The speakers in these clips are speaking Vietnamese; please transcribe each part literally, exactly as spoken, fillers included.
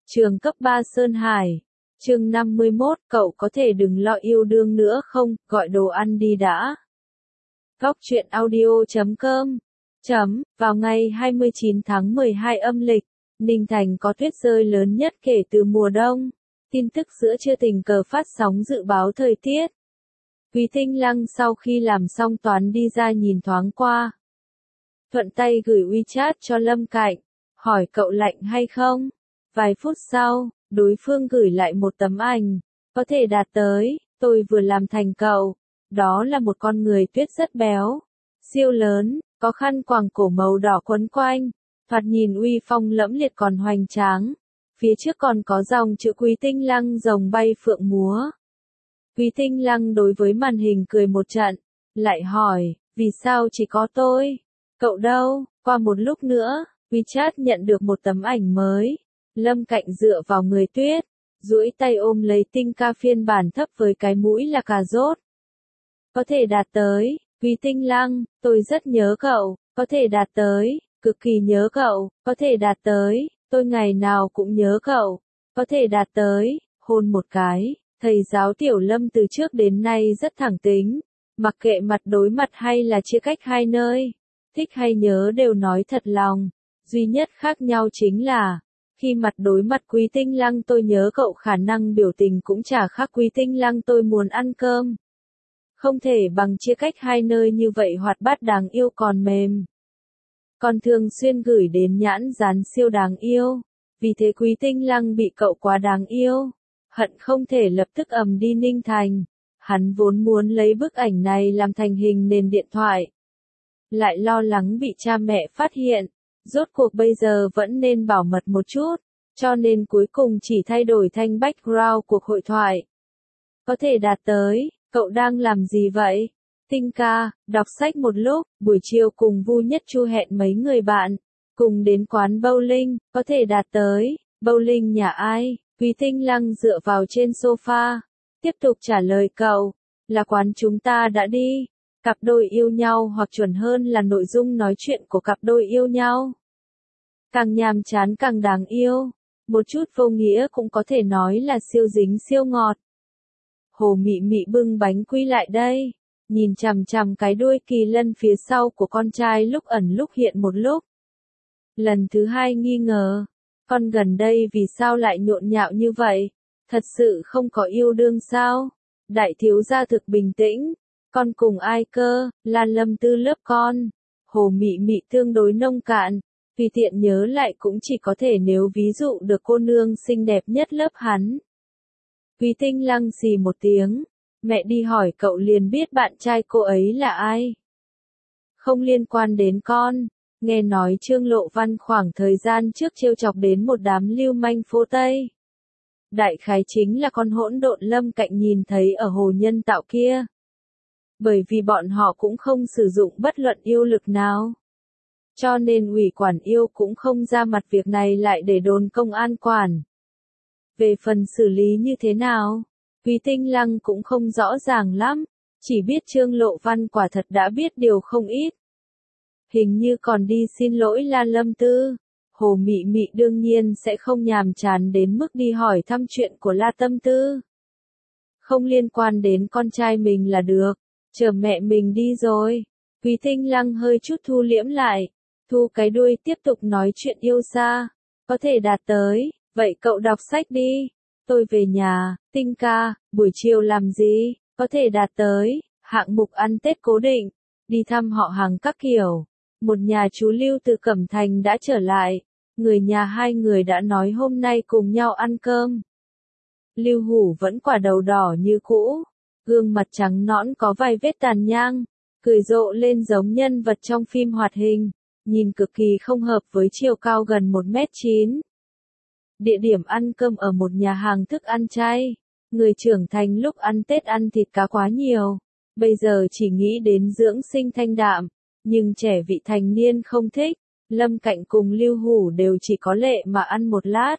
Trường cấp ba Sơn Hải. Chương năm mươi mốt, cậu có thể đừng lo yêu đương nữa không, gọi đồ ăn đi đã. Góc truyện audio chấm com. Chấm, vào ngày hai mươi chín tháng mười hai âm lịch, Ninh Thành có tuyết rơi lớn nhất kể từ mùa đông. Tin tức giữa trưa tình cờ phát sóng dự báo thời tiết. Quý Tinh Lăng sau khi làm xong toán đi ra nhìn thoáng qua. Thuận tay gửi WeChat cho Lâm Cạnh, hỏi cậu lạnh hay không? Vài phút sau, đối phương gửi lại một tấm ảnh, có thể đạt tới, tôi vừa làm thành cậu. Đó là một con người tuyết rất béo, siêu lớn, có khăn quàng cổ màu đỏ quấn quanh, thoạt nhìn uy phong lẫm liệt còn hoành tráng. Phía trước còn có dòng chữ Quý Tinh Lăng rồng bay phượng múa. Quý Tinh Lăng đối với màn hình cười một trận, lại hỏi, vì sao chỉ có tôi? Cậu đâu? Qua một lúc nữa, WeChat nhận được một tấm ảnh mới. Lâm Cạnh dựa vào người tuyết, duỗi tay ôm lấy Tinh Ca phiên bản thấp với cái mũi là cà rốt. Có thể đạt tới, Quý Tinh Lăng, tôi rất nhớ cậu, có thể đạt tới, cực kỳ nhớ cậu, có thể đạt tới, tôi ngày nào cũng nhớ cậu, có thể đạt tới, hôn một cái. Thầy giáo Tiểu Lâm từ trước đến nay rất thẳng tính, mặc kệ mặt đối mặt hay là chia cách hai nơi, thích hay nhớ đều nói thật lòng, duy nhất khác nhau chính là, khi mặt đối mặt Quý Tinh Lăng tôi nhớ cậu khả năng biểu tình cũng chả khác Quý Tinh Lăng tôi muốn ăn cơm. Không thể bằng chia cách hai nơi như vậy hoạt bát đáng yêu còn mềm. Còn thường xuyên gửi đến nhãn dán siêu đáng yêu, vì thế Quý Tinh Lăng bị cậu quá đáng yêu. Hận không thể lập tức ầm đi Ninh Thành. Hắn vốn muốn lấy bức ảnh này làm thành hình nền điện thoại. Lại lo lắng bị cha mẹ phát hiện. Rốt cuộc bây giờ vẫn nên bảo mật một chút. Cho nên cuối cùng chỉ thay đổi thành background cuộc hội thoại. Có thể đạt tới, cậu đang làm gì vậy? Tinh ca, đọc sách một lúc, buổi chiều cùng Vu Nhất Chu hẹn mấy người bạn. Cùng đến quán bowling, có thể đạt tới, bowling nhà ai? Quý Tinh Lăng dựa vào trên sofa, tiếp tục trả lời cậu, là quán chúng ta đã đi, cặp đôi yêu nhau hoặc chuẩn hơn là nội dung nói chuyện của cặp đôi yêu nhau. Càng nhàm chán càng đáng yêu, một chút vô nghĩa cũng có thể nói là siêu dính siêu ngọt. Hồ Mị Mị bưng bánh quy lại đây, nhìn chằm chằm cái đuôi kỳ lân phía sau của con trai lúc ẩn lúc hiện một lúc. Lần thứ hai nghi ngờ. Con gần đây vì sao lại nhộn nhạo như vậy? Thật sự không có yêu đương sao? Đại thiếu gia thực bình tĩnh. Con cùng ai cơ? Là Lâm Tư lớp con. Hồ Mị Mị tương đối nông cạn. Vì tiện nhớ lại cũng chỉ có thể nếu ví dụ được cô nương xinh đẹp nhất lớp hắn. Quý Tinh Lăng xì một tiếng. Mẹ đi hỏi cậu liền biết bạn trai cô ấy là ai. Không liên quan đến con. Nghe nói Trương Lộ Văn khoảng thời gian trước trêu chọc đến một đám lưu manh phố Tây. Đại khái chính là con hỗn độn Lâm Cạnh nhìn thấy ở hồ nhân tạo kia. Bởi vì bọn họ cũng không sử dụng bất luận yêu lực nào. Cho nên ủy quản yêu cũng không ra mặt việc này lại để đồn công an quản. Về phần xử lý như thế nào, Quý Tinh Lăng cũng không rõ ràng lắm, chỉ biết Trương Lộ Văn quả thật đã biết điều không ít. Hình như còn đi xin lỗi La Lâm Tư. Hồ Mị Mị đương nhiên sẽ không nhàm chán đến mức đi hỏi thăm chuyện của La Tâm Tư. Không liên quan đến con trai mình là được. Chờ mẹ mình đi rồi. Quý Tinh Lăng hơi chút thu liễm lại. Thu cái đuôi tiếp tục nói chuyện yêu xa. Có thể đạt tới. Vậy cậu đọc sách đi. Tôi về nhà. Tinh ca, buổi chiều làm gì? Có thể đạt tới. Hạng mục ăn Tết cố định. Đi thăm họ hàng các kiểu. Một nhà chú Lưu từ Cẩm Thành đã trở lại, người nhà hai người đã nói hôm nay cùng nhau ăn cơm. Lưu Hủ vẫn quả đầu đỏ như cũ, gương mặt trắng nõn có vài vết tàn nhang, cười rộ lên giống nhân vật trong phim hoạt hình, nhìn cực kỳ không hợp với chiều cao gần một mét chín. Địa điểm ăn cơm ở một nhà hàng thức ăn chay, người trưởng thành lúc ăn Tết ăn thịt cá quá nhiều, bây giờ chỉ nghĩ đến dưỡng sinh thanh đạm. Nhưng trẻ vị thành niên không thích, Lâm Cạnh cùng Lưu Hủ đều chỉ có lệ mà ăn một lát.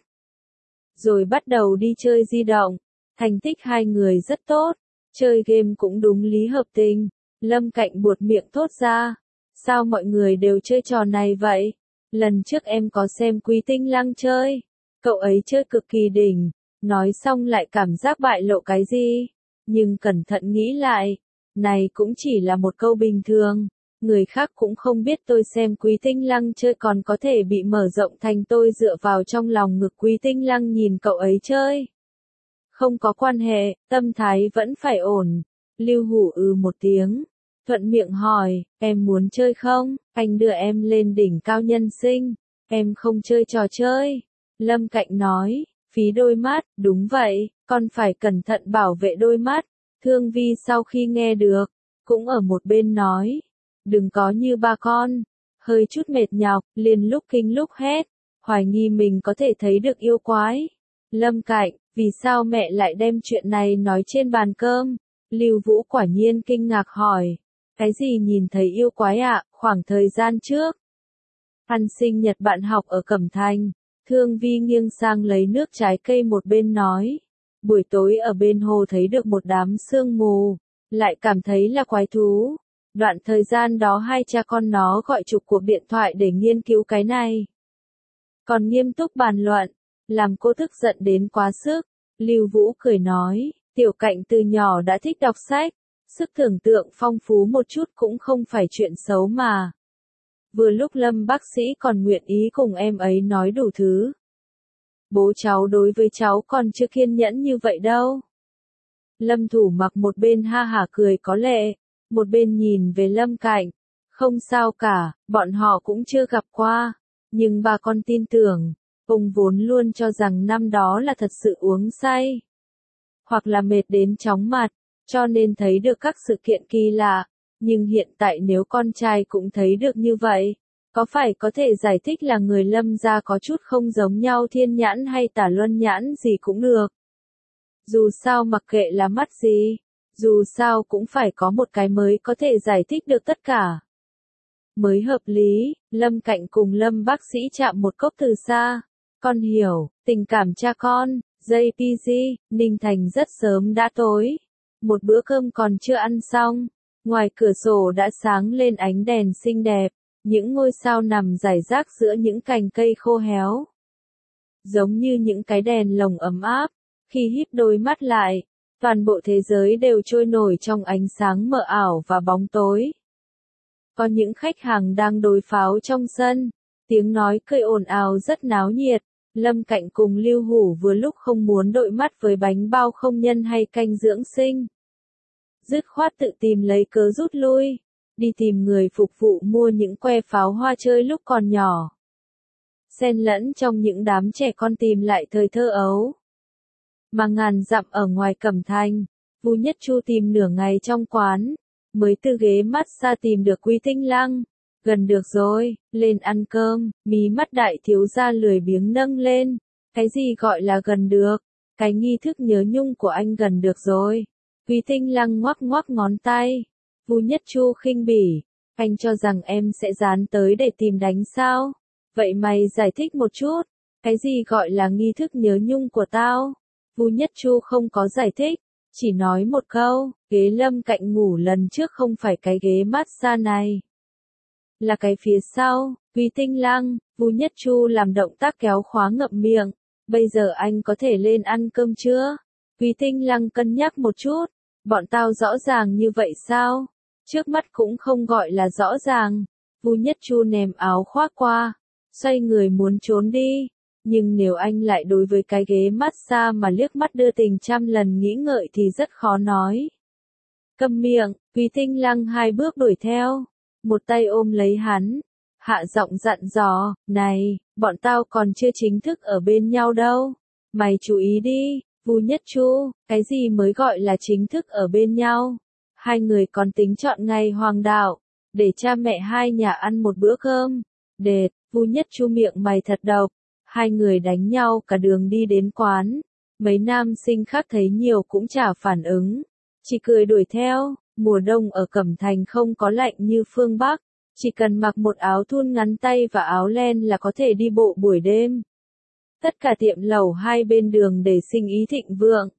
Rồi bắt đầu đi chơi di động, thành tích hai người rất tốt, chơi game cũng đúng lý hợp tình. Lâm Cạnh buột miệng thốt ra, sao mọi người đều chơi trò này vậy? Lần trước em có xem Quý Tinh Lăng chơi, Cậu ấy chơi cực kỳ đỉnh, nói xong lại cảm giác bại lộ cái gì. Nhưng cẩn thận nghĩ lại, này cũng chỉ là một câu bình thường. Người khác cũng không biết tôi xem Quý Tinh Lăng chơi còn có thể bị mở rộng thành tôi dựa vào trong lòng ngực Quý Tinh Lăng nhìn cậu ấy chơi. Không có quan hệ, tâm thái vẫn phải ổn. Lưu Hủ ừ một tiếng, thuận miệng hỏi, em muốn chơi không? Anh đưa em lên đỉnh cao nhân sinh, em không chơi trò chơi. Lâm Cạnh nói, phí đôi mắt, đúng vậy, con phải cẩn thận bảo vệ đôi mắt. Thương Vi sau khi nghe được, cũng ở một bên nói, đừng có như ba con, hơi chút mệt nhọc, liền lúc kinh lúc hét, hoài nghi mình có thể thấy được yêu quái. Lâm Cạnh, vì sao mẹ lại đem chuyện này nói trên bàn cơm? Lưu Vũ quả nhiên kinh ngạc hỏi, cái gì nhìn thấy yêu quái ạ? À? Khoảng thời gian trước, ăn sinh nhật bạn học ở Cẩm Thành, Thương Vi nghiêng sang lấy nước trái cây một bên nói, buổi tối ở bên hồ thấy được một đám sương mù, lại cảm thấy là quái thú. Đoạn thời gian đó hai cha con nó gọi chục cuộc điện thoại để nghiên cứu cái này. Còn nghiêm túc bàn luận, làm cô tức giận đến quá sức. Lưu Vũ cười nói, Tiểu Cạnh từ nhỏ đã thích đọc sách, sức tưởng tượng phong phú một chút cũng không phải chuyện xấu mà. Vừa lúc Lâm bác sĩ còn nguyện ý cùng em ấy nói đủ thứ. Bố cháu đối với cháu còn chưa kiên nhẫn như vậy đâu. Lâm Thủ Mặc một bên ha hả cười có lệ, một bên nhìn về Lâm Cạnh. Không sao cả, bọn họ cũng chưa gặp qua. Nhưng bà con tin tưởng, ông vốn luôn cho rằng năm đó là thật sự uống say. Hoặc là mệt đến chóng mặt, cho nên thấy được các sự kiện kỳ lạ. Nhưng hiện tại nếu con trai cũng thấy được như vậy, có phải có thể giải thích là người Lâm gia có chút không giống nhau thiên nhãn hay tả luân nhãn gì cũng được. Dù sao mặc kệ là mắt gì, dù sao cũng phải có một cái mới có thể giải thích được tất cả. Mới hợp lý, Lâm Cạnh cùng Lâm bác sĩ chạm một cốc từ xa. Con hiểu, tình cảm cha con, jê pê giê, Ninh Thành rất sớm đã tối. Một bữa cơm còn chưa ăn xong, ngoài cửa sổ đã sáng lên ánh đèn xinh đẹp, những ngôi sao nằm rải rác giữa những cành cây khô héo. Giống như những cái đèn lồng ấm áp, khi híp đôi mắt lại, toàn bộ thế giới đều trôi nổi trong ánh sáng mờ ảo và bóng tối. Có những khách hàng đang đối pháo trong sân, tiếng nói cười ồn ào rất náo nhiệt. Lâm Cạnh cùng Lưu Hủ vừa lúc không muốn đội mắt với bánh bao không nhân hay canh dưỡng sinh. Dứt khoát tự tìm lấy cớ rút lui, đi tìm người phục vụ mua những que pháo hoa chơi lúc còn nhỏ. Xen lẫn trong những đám trẻ con tìm lại thời thơ ấu. Mà ngàn dặm ở ngoài Cẩm Thành, Vu Nhất Chu tìm nửa ngày trong quán, mới từ ghế massage tìm được Quý Tinh Lăng. Gần được rồi, lên ăn cơm, mí mắt đại thiếu gia lười biếng nâng lên. Cái gì gọi là gần được? Cái nghi thức nhớ nhung của anh gần được rồi. Quý Tinh Lăng ngoắc ngoắc ngón tay. Vu Nhất Chu khinh bỉ, anh cho rằng em sẽ dán tới để tìm đánh sao? Vậy mày giải thích một chút, cái gì gọi là nghi thức nhớ nhung của tao? Vu Nhất Chu không có giải thích, chỉ nói một câu, ghế Lâm Cạnh ngủ lần trước không phải cái ghế massage này. Là cái phía sau. Quý Tinh Lăng, Vu Nhất Chu làm động tác kéo khóa ngậm miệng. Bây giờ anh có thể lên ăn cơm chưa? Quý Tinh Lăng cân nhắc một chút. Bọn tao rõ ràng như vậy sao? Trước mắt cũng không gọi là rõ ràng. Vu Nhất Chu ném áo khoác qua, xoay người muốn trốn đi. Nhưng nếu anh lại đối với cái ghế massage mà liếc mắt đưa tình trăm lần nghĩ ngợi thì rất khó nói. Câm miệng, Quý Tinh Lăng hai bước đuổi theo. Một tay ôm lấy hắn, hạ giọng dặn dò, này, bọn tao còn chưa chính thức ở bên nhau đâu. Mày chú ý đi, Vu Nhất Chu, cái gì mới gọi là chính thức ở bên nhau? Hai người còn tính chọn ngày hoàng đạo, để cha mẹ hai nhà ăn một bữa cơm. Đệt, Vu Nhất Chu miệng mày thật độc. Hai người đánh nhau cả đường đi đến quán. Mấy nam sinh khác thấy nhiều cũng chả phản ứng, chỉ cười đuổi theo. Mùa đông ở Cẩm Thành không có lạnh như phương Bắc, chỉ cần mặc một áo thun ngắn tay và áo len là có thể đi bộ buổi đêm. Tất cả tiệm lẩu hai bên đường để sinh ý thịnh vượng.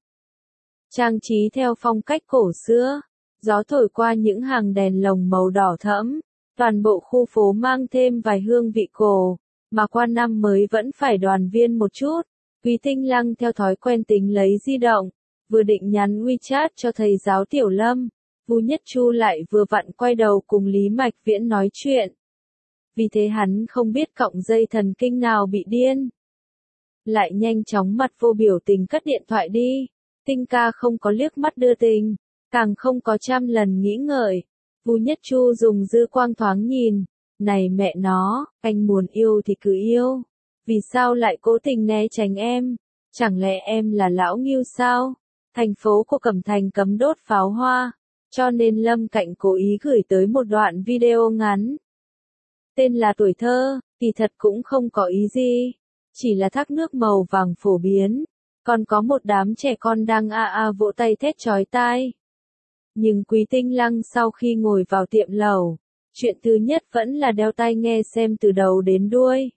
Trang trí theo phong cách cổ xưa, gió thổi qua những hàng đèn lồng màu đỏ thẫm, toàn bộ khu phố mang thêm vài hương vị cổ. mà qua năm mới vẫn phải đoàn viên một chút. Quý Tinh Lăng theo thói quen tính lấy di động, vừa định nhắn WeChat cho thầy giáo Tiểu Lâm, Vu Nhất Chu lại vừa vặn quay đầu cùng Lý Mạch Viễn nói chuyện. Vì thế hắn không biết cọng dây thần kinh nào bị điên. Lại nhanh chóng mặt vô biểu tình cất điện thoại đi. Tinh ca không có liếc mắt đưa tình, càng không có trăm lần nghĩ ngợi. Vu Nhất Chu dùng dư quang thoáng nhìn. Này mẹ nó, anh muốn yêu thì cứ yêu. Vì sao lại cố tình né tránh em? Chẳng lẽ em là lão ngưu sao? Thành phố của Cẩm Thành cấm đốt pháo hoa, cho nên Lâm Cạnh cố ý gửi tới một đoạn video ngắn. Tên là Tuổi Thơ, kỳ thật cũng không có ý gì. Chỉ là thác nước màu vàng phổ biến. Còn có một đám trẻ con đang a a vỗ tay thét chói tai. Nhưng Quý Tinh Lăng sau khi ngồi vào tiệm lẩu, chuyện thứ nhất vẫn là đeo tai nghe xem từ đầu đến đuôi.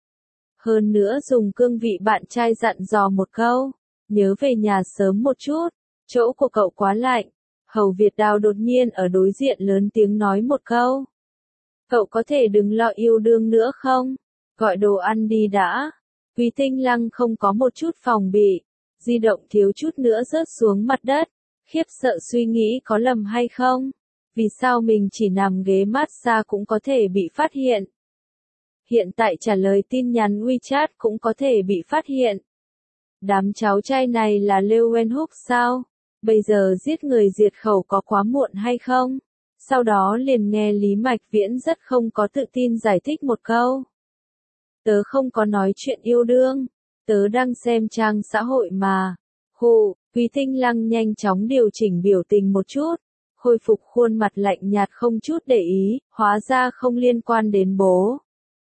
Hơn nữa dùng cương vị bạn trai dặn dò một câu, nhớ về nhà sớm một chút, chỗ của cậu quá lạnh. Hầu Việt Đào đột nhiên ở đối diện lớn tiếng nói một câu. Cậu có thể đừng lo yêu đương nữa không? Gọi đồ ăn đi đã. Quý Tinh Lăng không có một chút phòng bị, di động thiếu chút nữa rớt xuống mặt đất, khiếp sợ suy nghĩ có lầm hay không? Vì sao mình chỉ nằm ghế massage cũng có thể bị phát hiện? Hiện tại trả lời tin nhắn WeChat cũng có thể bị phát hiện. Đám cháu trai này là Lưu Wen Húc sao? Bây giờ giết người diệt khẩu có quá muộn hay không? Sau đó liền nghe Lý Mạch Viễn rất không có tự tin giải thích một câu. Tớ không có nói chuyện yêu đương, tớ đang xem trang xã hội mà. Hù, Quý Tinh Lăng nhanh chóng điều chỉnh biểu tình một chút, khôi phục khuôn mặt lạnh nhạt không chút để ý, hóa ra không liên quan đến bố.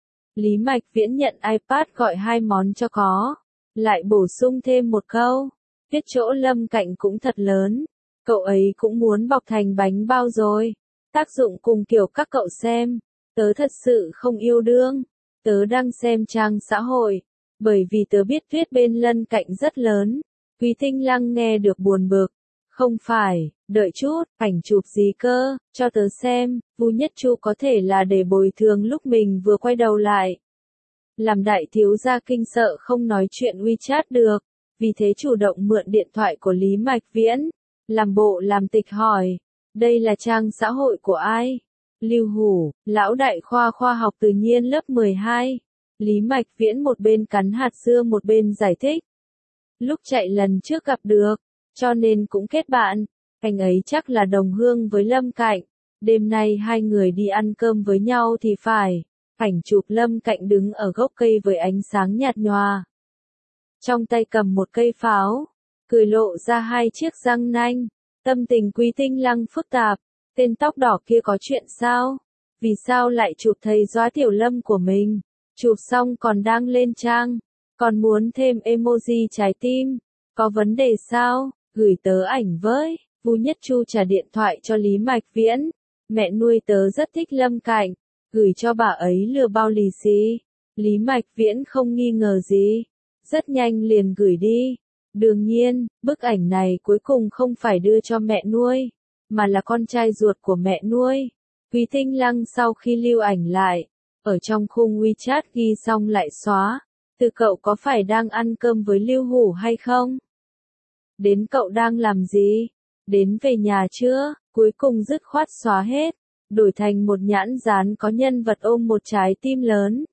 Lý Mạch Viễn nhận iPad gọi hai món cho có, lại bổ sung thêm một câu, biết chỗ Lâm Cạnh cũng thật lớn, cậu ấy cũng muốn bọc thành bánh bao rồi, tác dụng cùng kiểu các cậu xem, tớ thật sự không yêu đương, tớ đang xem trang xã hội, bởi vì tớ biết tuyết bên Lân Cạnh rất lớn. Quý Tinh Lăng nghe được buồn bực, không phải, đợi chút, ảnh chụp gì cơ, cho tớ xem. Vu Nhất Chu có thể là để bồi thường lúc mình vừa quay đầu lại. Làm đại thiếu gia kinh sợ không nói chuyện WeChat được, vì thế chủ động mượn điện thoại của Lý Mạch Viễn, làm bộ làm tịch hỏi, đây là trang xã hội của ai? Lưu Hủ, lão đại khoa khoa học tự nhiên lớp mười hai. Lý Mạch Viễn một bên cắn hạt dưa một bên giải thích. Lúc chạy lần trước gặp được, cho nên cũng kết bạn, anh ấy chắc là đồng hương với Lâm Cạnh, đêm nay hai người đi ăn cơm với nhau thì phải, ảnh chụp Lâm Cạnh đứng ở gốc cây với ánh sáng nhạt nhòa. Trong tay cầm một cây pháo, cười lộ ra hai chiếc răng nanh, tâm tình Quý Tinh Lăng phức tạp, tên tóc đỏ kia có chuyện sao? Vì sao lại chụp thầy Doãn Tiểu Lâm của mình? Chụp xong còn đang lên trang. Còn muốn thêm emoji trái tim, có vấn đề sao, gửi tớ ảnh với. Vu Nhất Chu trả điện thoại cho Lý Mạch Viễn, mẹ nuôi tớ rất thích Lâm Cạnh, gửi cho bà ấy lừa bao lì xì. Lý Mạch Viễn không nghi ngờ gì, rất nhanh liền gửi đi. Đương nhiên, bức ảnh này cuối cùng không phải đưa cho mẹ nuôi, mà là con trai ruột của mẹ nuôi. Quý Tinh Lăng sau khi lưu ảnh lại, ở trong khung WeChat ghi xong lại xóa. Từ cậu có phải đang ăn cơm với Lưu Hủ hay không? Đến cậu đang làm gì? Đến về nhà chưa? Cuối cùng dứt khoát xóa hết, đổi thành một nhãn dán có nhân vật ôm một trái tim lớn.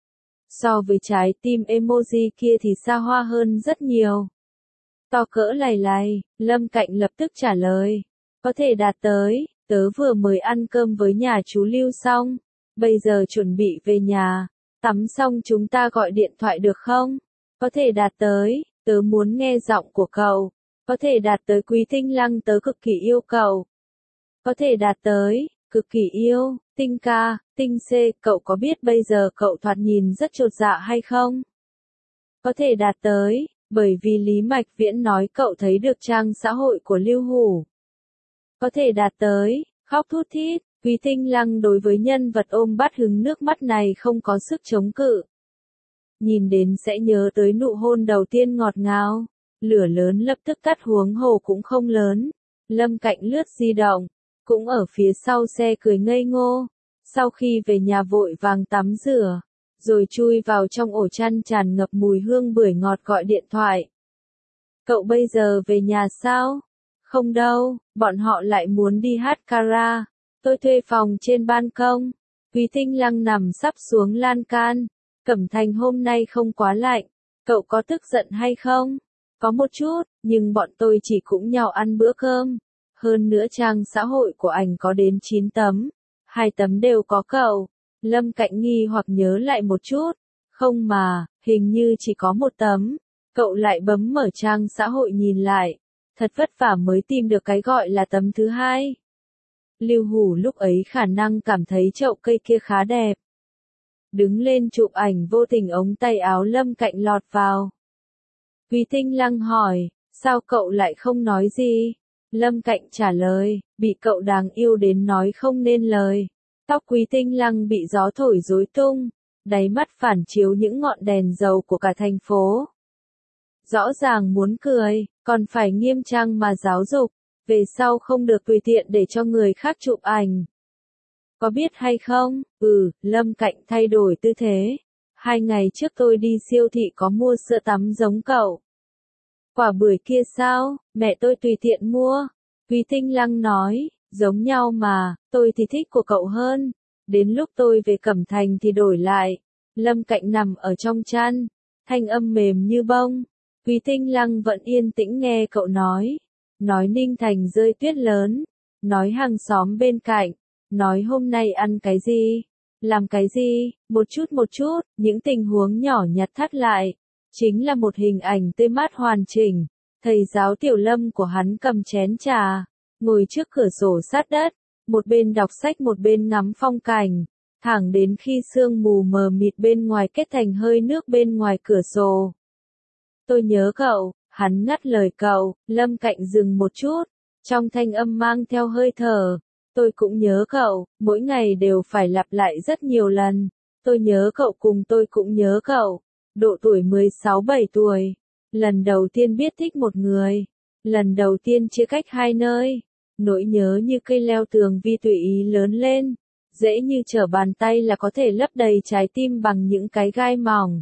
So với trái tim emoji kia thì xa hoa hơn rất nhiều. To cỡ lầy lầy, Lâm Cạnh lập tức trả lời. Có thể đạt tới, tớ vừa mới ăn cơm với nhà chú Lưu xong, bây giờ chuẩn bị về nhà. Tắm xong chúng ta gọi điện thoại được không? Có thể đạt tới, tớ muốn nghe giọng của cậu. Có thể đạt tới Quý Tinh Lăng tớ cực kỳ yêu cậu. Có thể đạt tới, cực kỳ yêu, Tinh ca, Tinh C, cậu có biết bây giờ cậu thoạt nhìn rất chột dạ hay không? Có thể đạt tới, bởi vì Lý Mạch Viễn nói cậu thấy được trang xã hội của Lưu Hủ. Có thể đạt tới, khóc thút thít. Quý Tinh Lăng đối với nhân vật ôm bát hứng nước mắt này không có sức chống cự. Nhìn đến sẽ nhớ tới nụ hôn đầu tiên ngọt ngào. Lửa lớn lập tức cắt huống hồ cũng không lớn. Lâm Cạnh lướt di động, cũng ở phía sau xe cười ngây ngô. Sau khi về nhà vội vàng tắm rửa, rồi chui vào trong ổ chăn tràn ngập mùi hương bưởi ngọt gọi điện thoại. Cậu bây giờ về nhà sao? Không đâu, bọn họ lại muốn đi hát kara. Tôi thuê phòng trên ban công. Quý Tinh Lăng nằm sắp xuống lan can. Cẩm Thành hôm nay không quá lạnh. Cậu có tức giận hay không? Có một chút, nhưng bọn tôi chỉ cũng nhau ăn bữa cơm. Hơn nữa trang xã hội của ảnh có đến chín tấm. Hai tấm đều có cậu. Lâm Cạnh nghi hoặc nhớ lại một chút. Không mà, hình như chỉ có một tấm. Cậu lại bấm mở trang xã hội nhìn lại. Thật vất vả mới tìm được cái gọi là tấm thứ hai. Lưu Hủ lúc ấy khả năng cảm thấy chậu cây kia khá đẹp. Đứng lên chụp ảnh vô tình ống tay áo Lâm Cạnh lọt vào. Quý Tinh Lăng hỏi, sao cậu lại không nói gì? Lâm Cạnh trả lời, bị cậu đáng yêu đến nói không nên lời. Tóc Quý Tinh Lăng bị gió thổi rối tung, đáy mắt phản chiếu những ngọn đèn dầu của cả thành phố. Rõ ràng muốn cười, còn phải nghiêm trang mà giáo dục, về sau không được tùy tiện để cho người khác chụp ảnh. Có biết hay không? Ừ, Lâm Cạnh thay đổi tư thế. Hai ngày trước tôi đi siêu thị có mua sữa tắm giống cậu. Quả bưởi kia sao? Mẹ tôi tùy tiện mua. Quý Tinh Lăng nói, giống nhau mà, tôi thì thích của cậu hơn. Đến lúc tôi về Cẩm Thành thì đổi lại. Lâm Cạnh nằm ở trong chăn, thanh âm mềm như bông. Quý Tinh Lăng vẫn yên tĩnh nghe cậu nói. Nói Ninh Thành rơi tuyết lớn. Nói hàng xóm bên cạnh. Nói hôm nay ăn cái gì? Làm cái gì? Một chút một chút, những tình huống nhỏ nhặt thắt lại. Chính là một hình ảnh tươi mát hoàn chỉnh. Thầy giáo Tiểu Lâm của hắn cầm chén trà, ngồi trước cửa sổ sát đất, một bên đọc sách một bên ngắm phong cảnh, thẳng đến khi sương mù mờ mịt bên ngoài kết thành hơi nước bên ngoài cửa sổ. Tôi nhớ cậu, hắn ngắt lời cậu. Lâm Cạnh dừng một chút, trong thanh âm mang theo hơi thở. Tôi cũng nhớ cậu, mỗi ngày đều phải lặp lại rất nhiều lần. Tôi nhớ cậu cùng tôi cũng nhớ cậu. Độ tuổi mười sáu bảy tuổi. Lần đầu tiên biết thích một người. Lần đầu tiên chia cách hai nơi. Nỗi nhớ như cây leo tường vi tùy ý lớn lên. Dễ như trở bàn tay là có thể lấp đầy trái tim bằng những cái gai mỏng.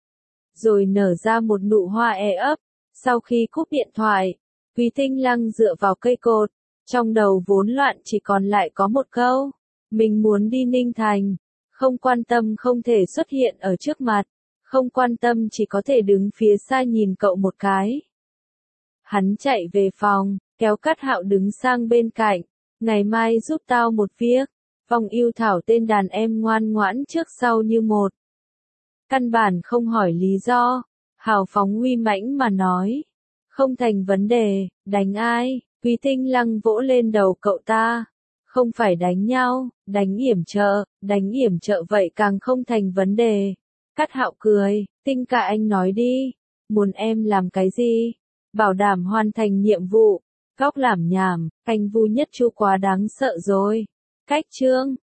Rồi nở ra một nụ hoa e ấp. Sau khi cúp điện thoại, Quý Tinh Lăng dựa vào cây cột. Trong đầu vốn loạn chỉ còn lại có một câu. Mình muốn đi Ninh Thành. Không quan tâm không thể xuất hiện ở trước mặt. Không quan tâm chỉ có thể đứng phía xa nhìn cậu một cái. Hắn chạy về phòng, kéo Cát Hạo đứng sang bên cạnh. Ngày mai giúp tao một việc. Phong yêu thảo tên đàn em ngoan ngoãn trước sau như một. Căn bản không hỏi lý do. Hào phóng uy mãnh mà nói. Không thành vấn đề, đánh ai? Quý Tinh Lăng vỗ lên đầu cậu ta. Không phải đánh nhau, đánh yểm trợ, đánh yểm trợ vậy càng không thành vấn đề. Cát Hạo cười, Tinh ca anh nói đi. Muốn em làm cái gì? Bảo đảm hoàn thành nhiệm vụ. Góc làm nhảm, anh vui nhất chu quá đáng sợ rồi. Cách chương.